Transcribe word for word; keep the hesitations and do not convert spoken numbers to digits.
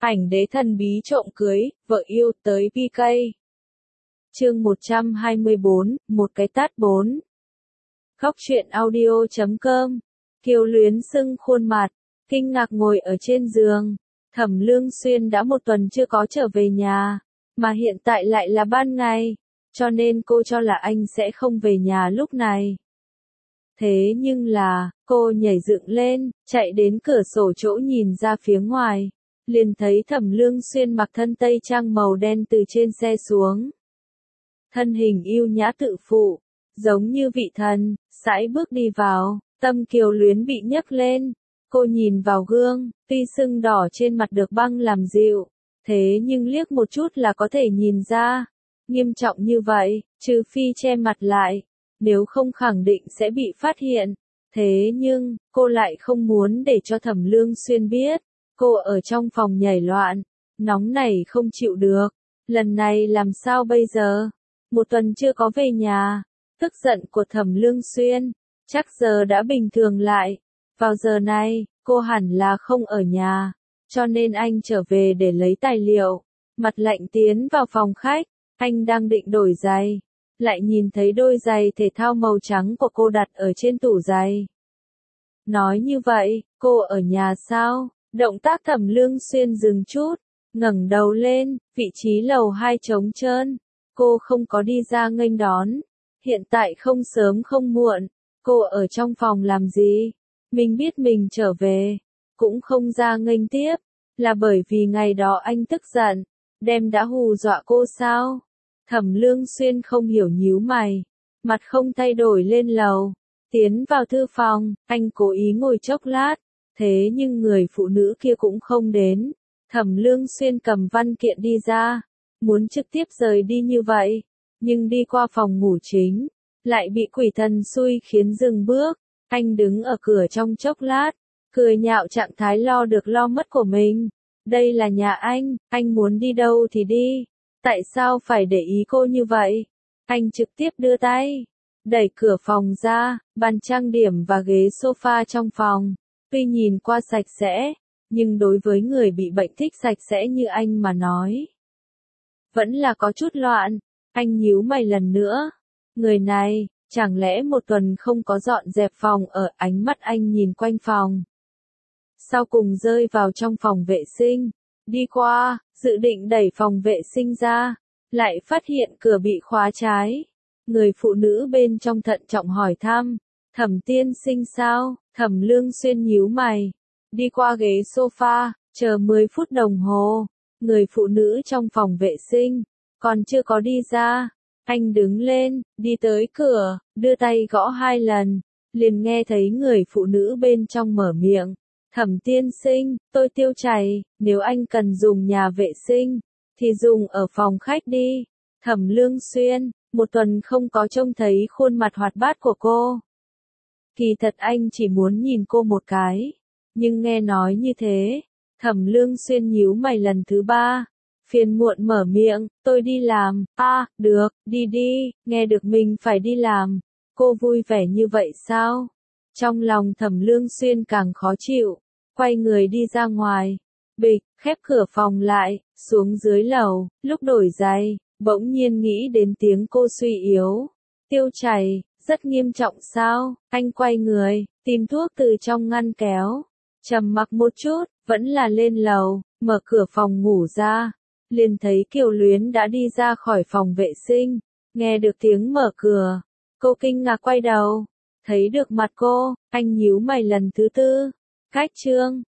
Ảnh đế thần bí trộm cưới, vợ yêu tới pê ca. Chương một trăm hai mươi bốn, một cái tát bốn. Khóc chuyện audio chấm com. Kiều Luyến sưng khuôn mặt, kinh ngạc ngồi ở trên giường. Thẩm Lương Xuyên đã một tuần chưa có trở về nhà, mà hiện tại lại là ban ngày, cho nên cô cho là anh sẽ không về nhà lúc này. Thế nhưng là, cô nhảy dựng lên, chạy đến cửa sổ chỗ nhìn ra phía ngoài, liền thấy Thẩm Lương Xuyên mặc thân tây trang màu đen từ trên xe xuống. Thân hình yêu nhã tự phụ, giống như vị thần, sải bước đi vào, tâm Kiều Luyến bị nhấc lên. Cô nhìn vào gương, tuy sưng đỏ trên mặt được băng làm dịu, thế nhưng liếc một chút là có thể nhìn ra. Nghiêm trọng như vậy, trừ phi che mặt lại, nếu không khẳng định sẽ bị phát hiện. Thế nhưng, cô lại không muốn để cho Thẩm Lương Xuyên biết. Cô ở trong phòng nhảy loạn, nóng nảy không chịu được. Lần này làm sao bây giờ? Một tuần chưa có về nhà. Tức giận của Thẩm Lương Xuyên, chắc giờ đã bình thường lại. Vào giờ này, cô hẳn là không ở nhà, cho nên anh trở về để lấy tài liệu. Mặt lạnh tiến vào phòng khách, anh đang định đổi giày, lại nhìn thấy đôi giày thể thao màu trắng của cô đặt ở trên tủ giày. Nói như vậy, cô ở nhà sao? Động tác Thẩm Lương Xuyên dừng chút, ngẩng đầu lên, vị trí lầu hai trống trơn. Cô không có đi ra nghênh đón. Hiện tại không sớm không muộn, cô ở trong phòng làm gì? Mình biết mình trở về, cũng không ra nghênh tiếp, là bởi vì ngày đó anh tức giận, đem đã hù dọa cô sao? Thẩm Lương Xuyên không hiểu nhíu mày, mặt không thay đổi lên lầu, tiến vào thư phòng, anh cố ý ngồi chốc lát, thế nhưng người phụ nữ kia cũng không đến. Thẩm Lương Xuyên cầm văn kiện đi ra, muốn trực tiếp rời đi như vậy, nhưng đi qua phòng ngủ chính, lại bị quỷ thần xui khiến dừng bước. Anh đứng ở cửa trong chốc lát, cười nhạo trạng thái lo được lo mất của mình. Đây là nhà anh, anh muốn đi đâu thì đi. Tại sao phải để ý cô như vậy? Anh trực tiếp đưa tay, đẩy cửa phòng ra, bàn trang điểm và ghế sofa trong phòng. Tuy nhìn qua sạch sẽ, nhưng đối với người bị bệnh thích sạch sẽ như anh mà nói, vẫn là có chút loạn. Anh nhíu mày lần nữa. Người này, chẳng lẽ một tuần không có dọn dẹp phòng ở? Ánh mắt anh nhìn quanh phòng, sau cùng rơi vào trong phòng vệ sinh. Đi qua, dự định đẩy phòng vệ sinh ra, lại phát hiện cửa bị khóa trái. Người phụ nữ bên trong thận trọng hỏi thăm, Thẩm tiên sinh sao? Thẩm Lương Xuyên nhíu mày, đi qua ghế sofa, chờ mười phút đồng hồ. Người phụ nữ trong phòng vệ sinh, còn chưa có đi ra. Anh đứng lên, đi tới cửa, đưa tay gõ hai lần, liền nghe thấy người phụ nữ bên trong mở miệng. Thẩm tiên sinh, tôi tiêu chảy, nếu anh cần dùng nhà vệ sinh, thì dùng ở phòng khách đi. Thẩm Lương Xuyên, một tuần không có trông thấy khuôn mặt hoạt bát của cô. Kỳ thật anh chỉ muốn nhìn cô một cái, nhưng nghe nói như thế, Thẩm Lương Xuyên nhíu mày lần thứ ba. Phiền muộn mở miệng, tôi đi làm. A, à, được, đi đi. Nghe được mình phải đi làm, cô vui vẻ như vậy sao? Trong lòng Thẩm Lương Xuyên càng khó chịu, quay người đi ra ngoài. Bịch, khép cửa phòng lại, xuống dưới lầu, lúc đổi giày, bỗng nhiên nghĩ đến tiếng cô suy yếu. Tiêu chảy, rất nghiêm trọng sao? Anh quay người, tìm thuốc từ trong ngăn kéo. Trầm mặc một chút, vẫn là lên lầu, mở cửa phòng ngủ ra. Liền thấy Kiều Luyến đã đi ra khỏi phòng vệ sinh. Nghe được tiếng mở cửa, cô kinh ngạc quay đầu, thấy được mặt cô, anh nhíu mày lần thứ tư. Cách chương